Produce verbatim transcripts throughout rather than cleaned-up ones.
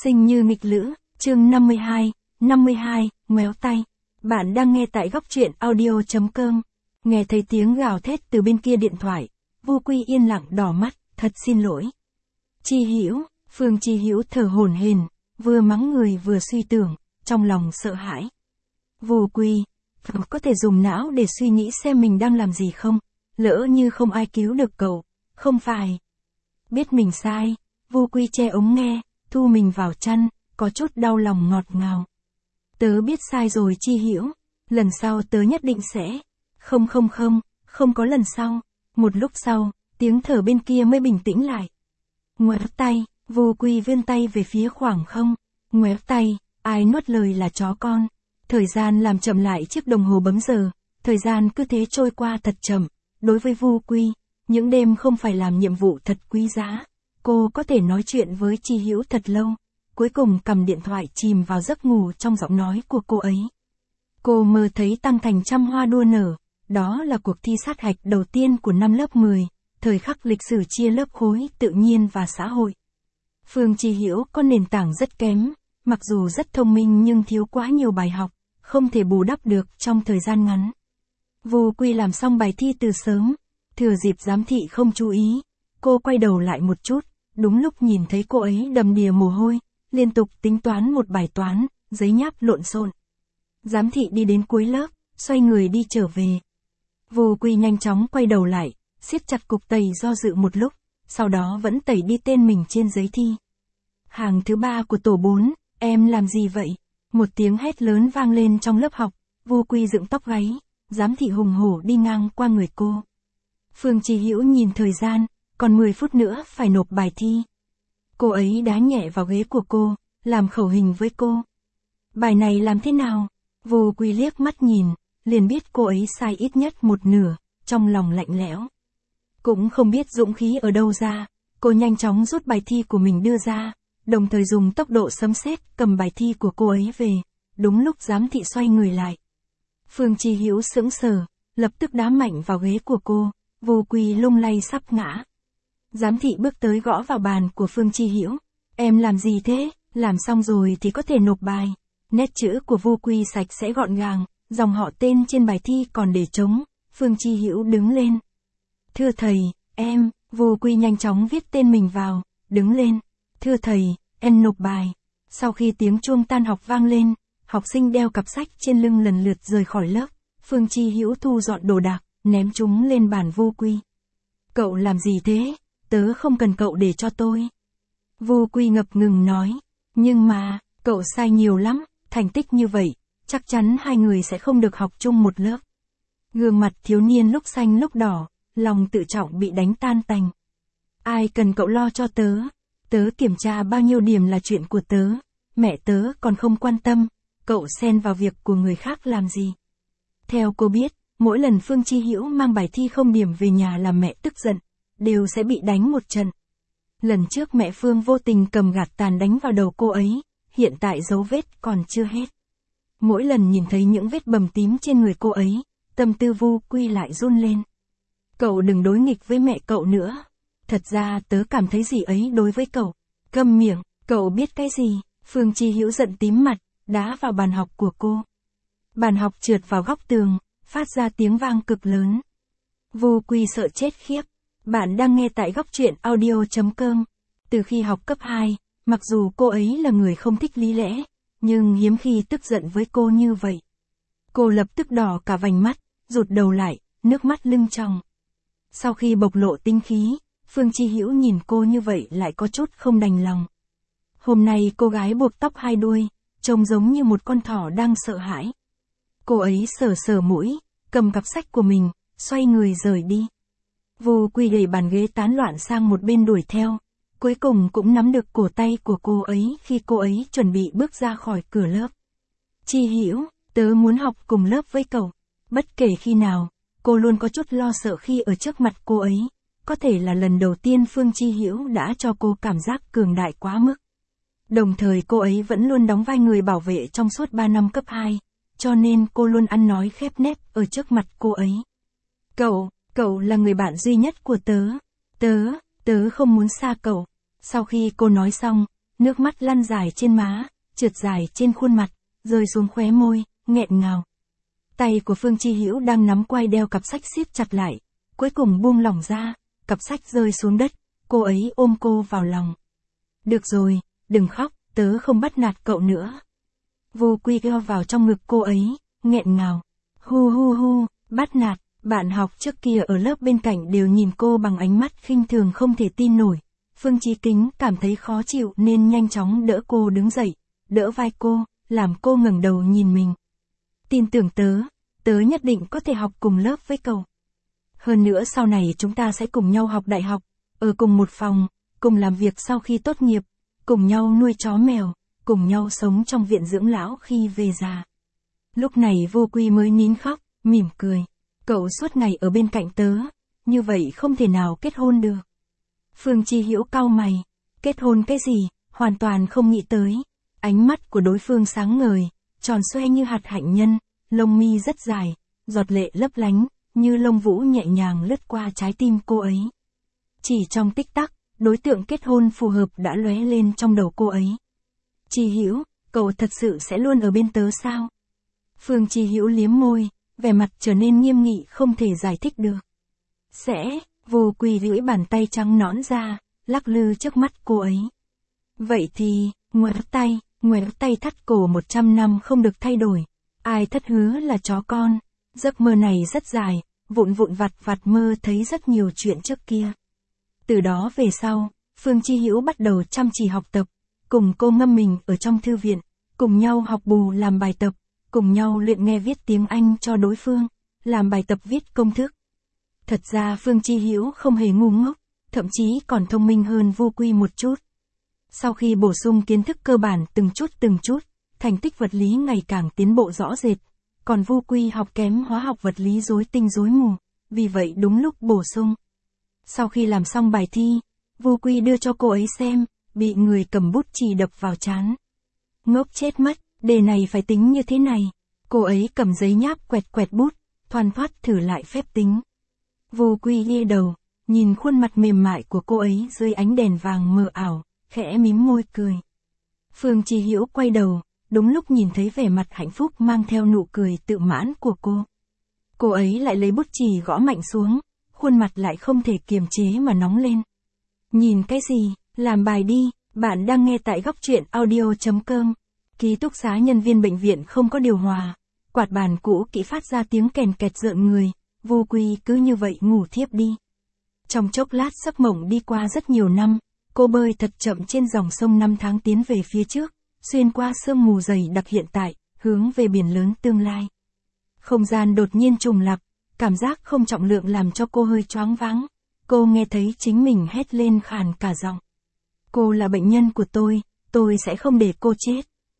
Sinh như nghịch lữ, chương năm mươi hai, năm mươi hai, ngoéo tay. Bạn đang nghe tại góc truyện audio.com. Nghe thấy tiếng gào thét từ bên kia điện thoại, Vu Quy yên lặng đỏ mắt, thật xin lỗi. Chi Hữu, Phương Chi Hữu thở hổn hển, vừa mắng người vừa suy tưởng, trong lòng sợ hãi. Vu Quy, có thể dùng não để suy nghĩ xem mình đang làm gì không? Lỡ như không ai cứu được cậu, không phải. Biết mình sai, Vu Quy che ống nghe, thu mình vào chăn, có chút đau lòng ngọt ngào. Tớ biết sai rồi Chi Hữu, lần sau tớ nhất định sẽ. Không không không, không có lần sau. Một lúc sau, tiếng thở bên kia mới bình tĩnh lại. Ngoéo tay, Vu Quy vươn tay về phía khoảng không. Ngoéo tay, ai nuốt lời là chó con. Thời gian làm chậm lại chiếc đồng hồ bấm giờ, thời gian cứ thế trôi qua thật chậm. Đối với Vu Quy, những đêm không phải làm nhiệm vụ thật quý giá. Cô có thể nói chuyện với Chi Hữu thật lâu, cuối cùng cầm điện thoại chìm vào giấc ngủ trong giọng nói của cô ấy. Cô mơ thấy tăng thành trăm hoa đua nở, đó là cuộc thi sát hạch đầu tiên của năm lớp mười, thời khắc lịch sử chia lớp khối tự nhiên và xã hội. Phương Chi Hữu có nền tảng rất kém, mặc dù rất thông minh nhưng thiếu quá nhiều bài học, không thể bù đắp được trong thời gian ngắn. Vu Quy làm xong bài thi từ sớm, thừa dịp giám thị không chú ý, cô quay đầu lại một chút, đúng lúc nhìn thấy cô ấy đầm đìa mồ hôi, liên tục tính toán một bài toán, giấy nháp lộn xộn. Giám thị đi đến cuối lớp, xoay người đi trở về. Vu Quy nhanh chóng quay đầu lại, siết chặt cục tẩy do dự một lúc, sau đó vẫn tẩy đi tên mình trên giấy thi. Hàng thứ ba của tổ bốn, em làm gì vậy? Một tiếng hét lớn vang lên trong lớp học, Vu Quy dựng tóc gáy, giám thị hùng hổ đi ngang qua người cô. Phương Chi Hữu nhìn thời gian, còn mười phút nữa phải nộp bài thi. Cô ấy đá nhẹ vào ghế của cô, làm khẩu hình với cô. Bài này làm thế nào? Vu Quy liếc mắt nhìn, liền biết cô ấy sai ít nhất một nửa, trong lòng lạnh lẽo. Cũng không biết dũng khí ở đâu ra, cô nhanh chóng rút bài thi của mình đưa ra, đồng thời dùng tốc độ sấm sét cầm bài thi của cô ấy về, đúng lúc giám thị xoay người lại. Phương Chi Hữu sững sờ, lập tức đá mạnh vào ghế của cô, Vu Quy lung lay sắp ngã. Giám thị bước tới gõ vào bàn của Phương Chi Hữu. Em làm gì thế? Làm xong rồi thì có thể nộp bài. Nét chữ của Vu Quy sạch sẽ gọn gàng, dòng họ tên trên bài thi còn để trống. Phương Chi Hữu đứng lên. Thưa thầy, em, Vu Quy nhanh chóng viết tên mình vào, đứng lên. Thưa thầy, em nộp bài. Sau khi tiếng chuông tan học vang lên, học sinh đeo cặp sách trên lưng lần lượt rời khỏi lớp. Phương Chi Hữu thu dọn đồ đạc, ném chúng lên bàn Vu Quy. Cậu làm gì thế? Tớ không cần cậu để cho tôi. Vu Quy ngập ngừng nói. Nhưng mà, cậu sai nhiều lắm, thành tích như vậy, chắc chắn hai người sẽ không được học chung một lớp. Gương mặt thiếu niên lúc xanh lúc đỏ, lòng tự trọng bị đánh tan tành. Ai cần cậu lo cho tớ? Tớ kiểm tra bao nhiêu điểm là chuyện của tớ, mẹ tớ còn không quan tâm, cậu xen vào việc của người khác làm gì? Theo cô biết, mỗi lần Phương Chi Hữu mang bài thi không điểm về nhà làm mẹ tức giận, đều sẽ bị đánh một trận. Lần trước mẹ Phương vô tình cầm gạt tàn đánh vào đầu cô ấy, hiện tại dấu vết còn chưa hết. Mỗi lần nhìn thấy những vết bầm tím trên người cô ấy, tâm tư Vu Quy lại run lên. Cậu đừng đối nghịch với mẹ cậu nữa. Thật ra tớ cảm thấy gì ấy đối với cậu. Câm miệng, cậu biết cái gì? Phương Chi Hữu giận tím mặt, đá vào bàn học của cô. Bàn học trượt vào góc tường, phát ra tiếng vang cực lớn. Vu Quy sợ chết khiếp. Bạn đang nghe tại góc truyện audio.com. Từ khi học cấp hai, mặc dù cô ấy là người không thích lý lẽ, nhưng hiếm khi tức giận với cô như vậy. Cô lập tức đỏ cả vành mắt, rụt đầu lại, nước mắt lưng tròng. Sau khi bộc lộ tinh khí, Phương Chi Hữu nhìn cô như vậy lại có chút không đành lòng. Hôm nay cô gái buộc tóc hai đuôi, trông giống như một con thỏ đang sợ hãi. Cô ấy sờ sờ mũi, cầm cặp sách của mình, xoay người rời đi. Vu Quy đẩy bàn ghế tán loạn sang một bên đuổi theo, cuối cùng cũng nắm được cổ tay của cô ấy khi cô ấy chuẩn bị bước ra khỏi cửa lớp. Chi Hữu, tớ muốn học cùng lớp với cậu. Bất kể khi nào, cô luôn có chút lo sợ khi ở trước mặt cô ấy. Có thể là lần đầu tiên Phương Chi Hữu đã cho cô cảm giác cường đại quá mức. Đồng thời cô ấy vẫn luôn đóng vai người bảo vệ trong suốt ba năm cấp hai, cho nên cô luôn ăn nói khép nép ở trước mặt cô ấy. Cậu, cậu là người bạn duy nhất của tớ. Tớ, tớ không muốn xa cậu. Sau khi cô nói xong, nước mắt lăn dài trên má, trượt dài trên khuôn mặt, rơi xuống khóe môi, nghẹn ngào. Tay của Phương Chi Hữu đang nắm quai đeo cặp sách siết chặt lại, cuối cùng buông lỏng ra, cặp sách rơi xuống đất, cô ấy ôm cô vào lòng. Được rồi, đừng khóc, tớ không bắt nạt cậu nữa. Vô Quy gheo vào trong ngực cô ấy, nghẹn ngào. Hu hu hu, bắt nạt, bạn học trước kia ở lớp bên cạnh đều nhìn cô bằng ánh mắt khinh thường không thể tin nổi. Phương Chí Kính cảm thấy khó chịu nên nhanh chóng đỡ cô đứng dậy, đỡ vai cô, làm cô ngẩng đầu nhìn mình. Tin tưởng tớ, tớ nhất định có thể học cùng lớp với cậu. Hơn nữa sau này chúng ta sẽ cùng nhau học đại học, ở cùng một phòng, cùng làm việc sau khi tốt nghiệp, cùng nhau nuôi chó mèo, cùng nhau sống trong viện dưỡng lão khi về già. Lúc này Vô Quy mới nín khóc, mỉm cười. Cậu suốt ngày ở bên cạnh tớ, như vậy không thể nào kết hôn được. Phương Chi Hữu cau mày, kết hôn cái gì, hoàn toàn không nghĩ tới. Ánh mắt của đối phương sáng ngời, tròn xoe như hạt hạnh nhân, lông mi rất dài, giọt lệ lấp lánh, như lông vũ nhẹ nhàng lướt qua trái tim cô ấy. Chỉ trong tích tắc, đối tượng kết hôn phù hợp đã lóe lên trong đầu cô ấy. Chi Hữu, cậu thật sự sẽ luôn ở bên tớ sao? Phương Chi Hữu liếm môi, vẻ mặt trở nên nghiêm nghị không thể giải thích được. Sẽ, Vô Quy duỗi bàn tay trắng nõn ra, lắc lư trước mắt cô ấy. Vậy thì, ngoéo tay, ngoéo tay thắt cổ một trăm năm không được thay đổi. Ai thất hứa là chó con. Giấc mơ này rất dài, vụn vụn vặt vặt mơ thấy rất nhiều chuyện trước kia. Từ đó về sau, Phương Chi Hữu bắt đầu chăm chỉ học tập, cùng cô ngâm mình ở trong thư viện, cùng nhau học bù làm bài tập, cùng nhau luyện nghe viết tiếng Anh cho đối phương, làm bài tập viết công thức. Thật ra Phương Chi Hữu không hề ngu ngốc, thậm chí còn thông minh hơn Vô Quy một chút. Sau khi bổ sung kiến thức cơ bản từng chút từng chút, thành tích vật lý ngày càng tiến bộ rõ rệt, còn Vô Quy học kém hóa học vật lý rối tinh rối mù, vì vậy đúng lúc bổ sung. Sau khi làm xong bài thi, Vô Quy đưa cho cô ấy xem, bị người cầm bút chì đập vào trán. Ngốc chết mất, đề này phải tính như thế này. Cô ấy cầm giấy nháp quẹt quẹt bút, thoăn thoắt thử lại phép tính. Vô Quy ghi đầu, nhìn khuôn mặt mềm mại của cô ấy dưới ánh đèn vàng mờ ảo, khẽ mím môi cười. Phương Chi Hữu quay đầu, đúng lúc nhìn thấy vẻ mặt hạnh phúc mang theo nụ cười tự mãn của cô. Cô ấy lại lấy bút chì gõ mạnh xuống, khuôn mặt lại không thể kiềm chế mà nóng lên. Nhìn cái gì, làm bài đi, bạn đang nghe tại góc truyện audio chấm com. Ký túc xá nhân viên bệnh viện không có điều hòa, quạt bàn cũ kỹ phát ra tiếng kèn kẹt rợn người, Vô Quy cứ như vậy ngủ thiếp đi. Trong chốc lát giấc mộng đi qua rất nhiều năm, cô bơi thật chậm trên dòng sông năm tháng tiến về phía trước, xuyên qua sương mù dày đặc hiện tại, hướng về biển lớn tương lai. Không gian đột nhiên trùng lặp, cảm giác không trọng lượng làm cho cô hơi choáng váng. Cô nghe thấy chính mình hét lên khàn cả giọng. Cô là bệnh nhân của tôi, tôi sẽ không để cô chết.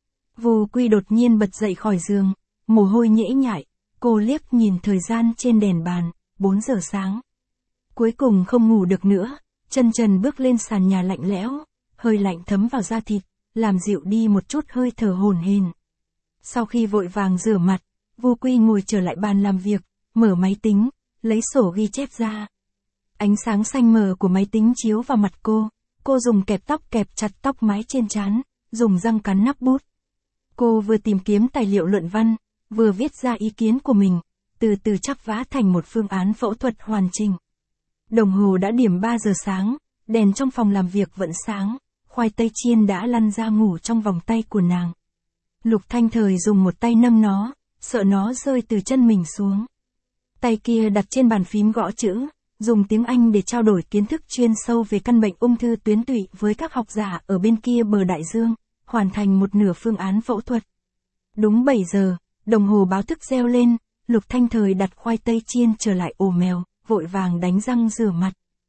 Vô Quy đột nhiên bật dậy khỏi giường, mồ hôi nhễ nhại, cô liếc nhìn thời gian trên đèn bàn, bốn giờ sáng. Cuối cùng không ngủ được nữa, chân trần bước lên sàn nhà lạnh lẽo, hơi lạnh thấm vào da thịt, làm dịu đi một chút hơi thở hổn hển. Sau khi vội vàng rửa mặt, Vô Quy ngồi trở lại bàn làm việc, mở máy tính, lấy sổ ghi chép ra. Ánh sáng xanh mờ của máy tính chiếu vào mặt cô, cô dùng kẹp tóc kẹp chặt tóc mái trên trán, dùng răng cắn nắp bút. Cô vừa tìm kiếm tài liệu luận văn, vừa viết ra ý kiến của mình, từ từ chắp vá thành một phương án phẫu thuật hoàn chỉnh. Đồng hồ đã điểm ba giờ sáng, đèn trong phòng làm việc vẫn sáng, khoai tây chiên đã lăn ra ngủ trong vòng tay của nàng. Lục Thanh Thời dùng một tay nâng nó, sợ nó rơi từ chân mình xuống. Tay kia đặt trên bàn phím gõ chữ, dùng tiếng Anh để trao đổi kiến thức chuyên sâu về căn bệnh ung thư tuyến tụy với các học giả ở bên kia bờ đại dương, hoàn thành một nửa phương án phẫu thuật. Đúng bảy giờ, đồng hồ báo thức reo lên, Lục Thanh Thời đặt khoai tây chiên trở lại ổ mèo, vội vàng đánh răng rửa mặt.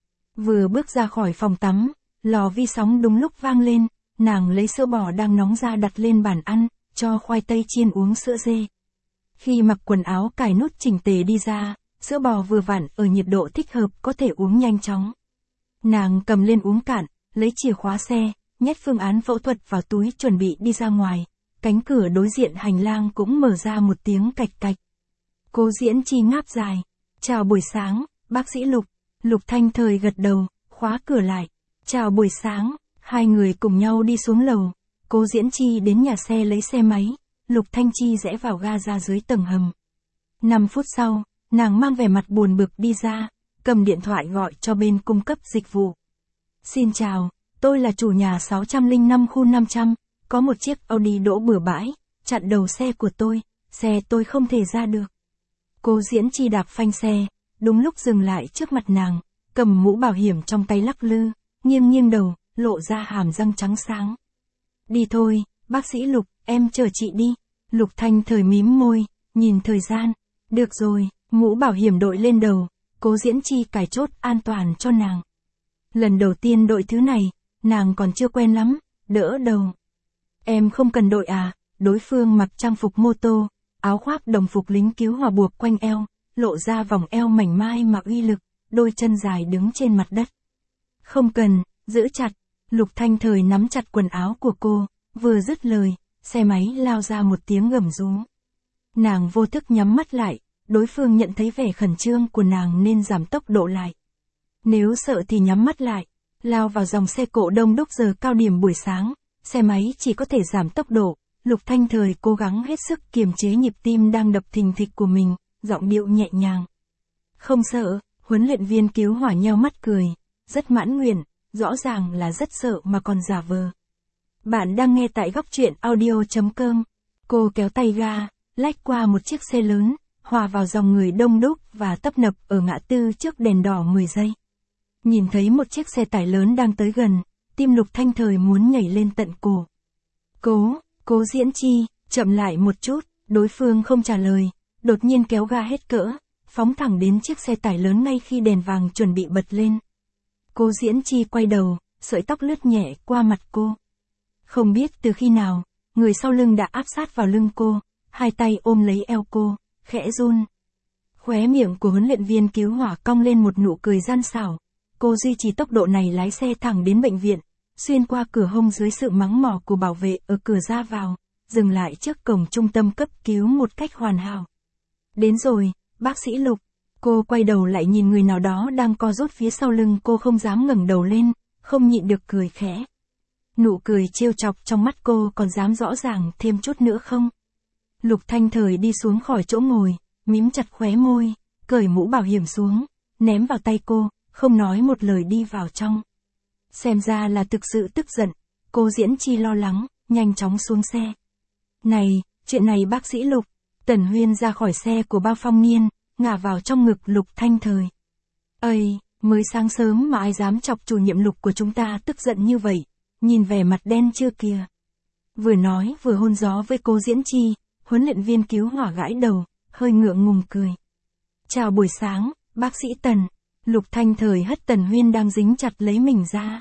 Vừa bước ra khỏi phòng tắm, lò vi sóng đúng lúc vang lên, nàng lấy sữa bò đang nóng ra đặt lên bàn ăn, cho khoai tây chiên uống sữa dê. Khi mặc quần áo cài nút chỉnh tề đi ra, sữa bò vừa vặn ở nhiệt độ thích hợp có thể uống nhanh chóng. Nàng cầm lên uống cạn, lấy chìa khóa xe, nhét phương án phẫu thuật vào túi chuẩn bị đi ra ngoài. Cánh cửa đối diện hành lang cũng mở ra một tiếng cạch cạch. Cố Diễn Chi ngáp dài. Chào buổi sáng, bác sĩ Lục. Lục Thanh Thời gật đầu, khóa cửa lại. Chào buổi sáng. Hai người cùng nhau đi xuống lầu, Cố Diễn Chi đến nhà xe lấy xe máy, Lục Thanh Chi rẽ vào ga ra dưới tầng hầm. năm phút sau, nàng mang vẻ mặt buồn bực đi ra, cầm điện thoại gọi cho bên cung cấp dịch vụ. Xin chào, tôi là chủ nhà sáu không năm khu năm trăm, có một chiếc Audi đỗ bừa bãi, chặn đầu xe của tôi, xe tôi không thể ra được. Cố Diễn Chi đạp phanh xe, đúng lúc dừng lại trước mặt nàng, cầm mũ bảo hiểm trong tay lắc lư, nghiêng nghiêng đầu, lộ ra hàm răng trắng sáng. Đi thôi, bác sĩ Lục, em chờ chị đi. Lục Thanh Thời mím môi, nhìn thời gian. Được rồi, mũ bảo hiểm đội lên đầu, Cố Diễn Chi cài chốt an toàn cho nàng. Lần đầu tiên đội thứ này, nàng còn chưa quen lắm, đỡ đầu. Em không cần đội à, đối phương mặc trang phục mô tô, áo khoác đồng phục lính cứu hỏa buộc quanh eo, lộ ra vòng eo mảnh mai mà uy lực, đôi chân dài đứng trên mặt đất. Không cần, giữ chặt. Lục Thanh Thời nắm chặt quần áo của cô, vừa dứt lời, xe máy lao ra một tiếng gầm rú. Nàng vô thức nhắm mắt lại, đối phương nhận thấy vẻ khẩn trương của nàng nên giảm tốc độ lại. Nếu sợ thì nhắm mắt lại, lao vào dòng xe cộ đông đúc giờ cao điểm buổi sáng, xe máy chỉ có thể giảm tốc độ. Lục Thanh Thời cố gắng hết sức kiềm chế nhịp tim đang đập thình thịch của mình, giọng điệu nhẹ nhàng. Không sợ, huấn luyện viên cứu hỏa nheo mắt cười, rất mãn nguyện, rõ ràng là rất sợ mà còn giả vờ. Bạn đang nghe tại góc truyện audio chấm com. Cô kéo tay ga, lách qua một chiếc xe lớn, hòa vào dòng người đông đúc và tấp nập ở ngã tư trước đèn đỏ mười giây. Nhìn thấy một chiếc xe tải lớn đang tới gần, tim Lục Thanh Thời muốn nhảy lên tận cổ. Cố, Cố Diễn Chi, chậm lại một chút, đối phương không trả lời, đột nhiên kéo ga hết cỡ, phóng thẳng đến chiếc xe tải lớn ngay khi đèn vàng chuẩn bị bật lên. Cố Diễn Chi quay đầu, sợi tóc lướt nhẹ qua mặt cô. Không biết từ khi nào, người sau lưng đã áp sát vào lưng cô, hai tay ôm lấy eo cô, khẽ run. Khóe miệng của huấn luyện viên cứu hỏa cong lên một nụ cười gian xảo. Cô duy trì tốc độ này lái xe thẳng đến bệnh viện, xuyên qua cửa hông dưới sự mắng mỏ của bảo vệ ở cửa ra vào, dừng lại trước cổng trung tâm cấp cứu một cách hoàn hảo. Đến rồi, bác sĩ Lục. Cô quay đầu lại nhìn người nào đó đang co rút phía sau lưng cô, không dám ngẩng đầu lên, không nhịn được cười khẽ. Nụ cười trêu chọc trong mắt cô còn dám rõ ràng thêm chút nữa không? Lục Thanh Thời đi xuống khỏi chỗ ngồi, mím chặt khóe môi, cởi mũ bảo hiểm xuống, ném vào tay cô, không nói một lời đi vào trong. Xem ra là thực sự tức giận, Cố Diễn Chi lo lắng, nhanh chóng xuống xe. Này, chuyện này bác sĩ Lục. Tần Huyên ra khỏi xe của Bao Phong Niên, ngả vào trong ngực Lục Thanh Thời. Ây, mới sáng sớm mà ai dám chọc chủ nhiệm Lục của chúng ta tức giận như vậy, nhìn vẻ mặt đen chưa kìa. Vừa nói vừa hôn gió với Cố Diễn Chi, huấn luyện viên cứu hỏa gãi đầu, hơi ngượng ngùng cười. Chào buổi sáng, bác sĩ Tần. Lục Thanh Thời hất Tần Huyên đang dính chặt lấy mình ra.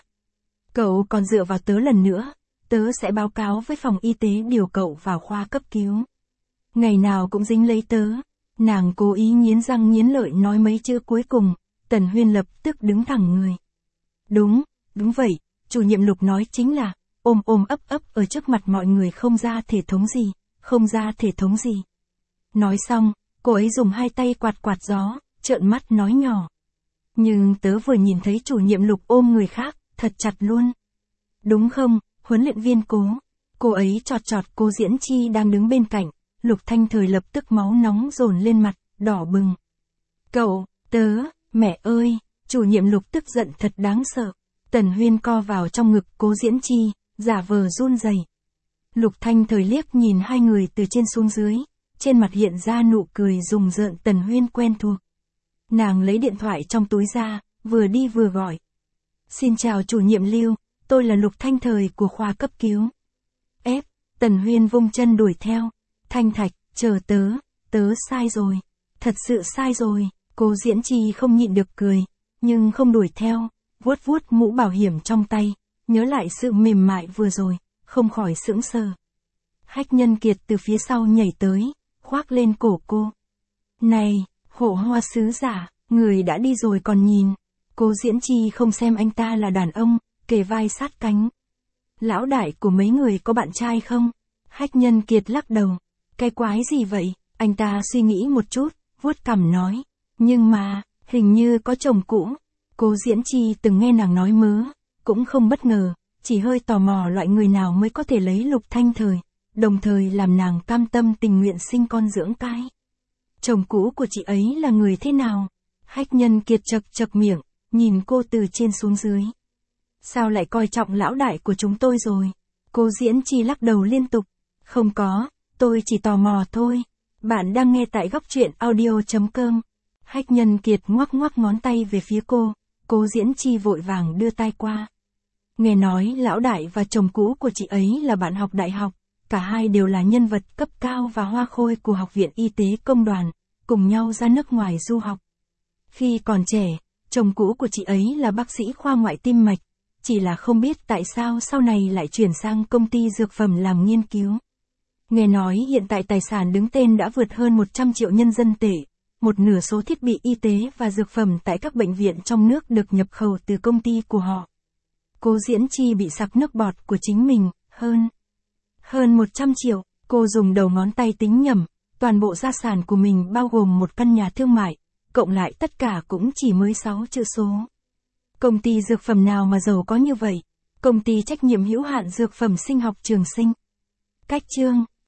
Cậu còn dựa vào tớ lần nữa, tớ sẽ báo cáo với phòng y tế điều cậu vào khoa cấp cứu. Ngày nào cũng dính lấy tớ. Nàng cố ý nghiến răng nghiến lợi nói mấy chữ cuối cùng, Tần Huyên lập tức đứng thẳng người. Đúng, đúng vậy, chủ nhiệm Lục nói chính là, ôm ôm ấp ấp ở trước mặt mọi người không ra thể thống gì, không ra thể thống gì. Nói xong, cô ấy dùng hai tay quạt quạt gió, trợn mắt nói nhỏ. Nhưng tớ vừa nhìn thấy chủ nhiệm Lục ôm người khác, thật chặt luôn. Đúng không, huấn luyện viên Cố? Cô ấy chọt chọt Cố Diễn Chi đang đứng bên cạnh, Lục Thanh Thời lập tức máu nóng dồn lên mặt, đỏ bừng. Cậu, tớ, mẹ ơi, chủ nhiệm Lục tức giận thật đáng sợ. Tần Huyên co vào trong ngực Cố Diễn Chi, giả vờ run rẩy. Lục Thanh Thời liếc nhìn hai người từ trên xuống dưới, trên mặt hiện ra nụ cười rùng rợn. Tần Huyên quen thuộc. Nàng lấy điện thoại trong túi ra, vừa đi vừa gọi. Xin chào chủ nhiệm Lưu, tôi là Lục Thanh Thời của khoa cấp cứu. Ép, Tần Huyên vung chân đuổi theo. Thanh Thạch, chờ tớ, tớ sai rồi, thật sự sai rồi. Cố Diễn Chi không nhịn được cười, nhưng không đuổi theo, vuốt vuốt mũ bảo hiểm trong tay, nhớ lại sự mềm mại vừa rồi, không khỏi sững sờ. Hách Nhân Kiệt từ phía sau nhảy tới, khoác lên cổ cô. Này, Hộ Hoa sứ giả, người đã đi rồi còn nhìn. Cố Diễn Chi không xem anh ta là đàn ông, kề vai sát cánh. Lão đại của mấy người có bạn trai không? Hách Nhân Kiệt lắc đầu. Cái quái gì vậy? Anh ta suy nghĩ một chút, vuốt cằm nói. Nhưng mà, hình như có chồng cũ. Cố Diễn Chi từng nghe nàng nói mớ, cũng không bất ngờ, chỉ hơi tò mò loại người nào mới có thể lấy Lục Thanh Thời, đồng thời làm nàng cam tâm tình nguyện sinh con dưỡng cái. Chồng cũ của chị ấy là người thế nào? Hách Nhân Kiệt chật chật miệng, nhìn cô từ trên xuống dưới. Sao lại coi trọng lão đại của chúng tôi rồi? Cô Diễn Chi lắc đầu liên tục. Không có, tôi chỉ tò mò thôi. Bạn đang nghe tại góc truyện audio.com. Hách Nhân Kiệt ngoắc ngoắc ngón tay về phía cô, Cô Diễn Chi vội vàng đưa tay qua. Nghe nói lão đại và chồng cũ của chị ấy là bạn học đại học, cả hai đều là nhân vật cấp cao và hoa khôi của Học viện Y tế Công đoàn, cùng nhau ra nước ngoài du học. Khi còn trẻ, chồng cũ của chị ấy là bác sĩ khoa ngoại tim mạch, chỉ là không biết tại sao sau này lại chuyển sang công ty dược phẩm làm nghiên cứu. Nghe nói hiện tại tài sản đứng tên đã vượt hơn một trăm triệu nhân dân tệ, một nửa số thiết bị y tế và dược phẩm tại các bệnh viện trong nước được nhập khẩu từ công ty của họ. Cô Diễn Chi bị sặc nước bọt của chính mình, hơn. Hơn một trăm triệu, cô dùng đầu ngón tay tính nhẩm, toàn bộ gia sản của mình bao gồm một căn nhà thương mại, cộng lại tất cả cũng chỉ mới sáu chữ số. Công ty dược phẩm nào mà giàu có như vậy? Công ty trách nhiệm hữu hạn dược phẩm sinh học Trường Sinh. Cách chương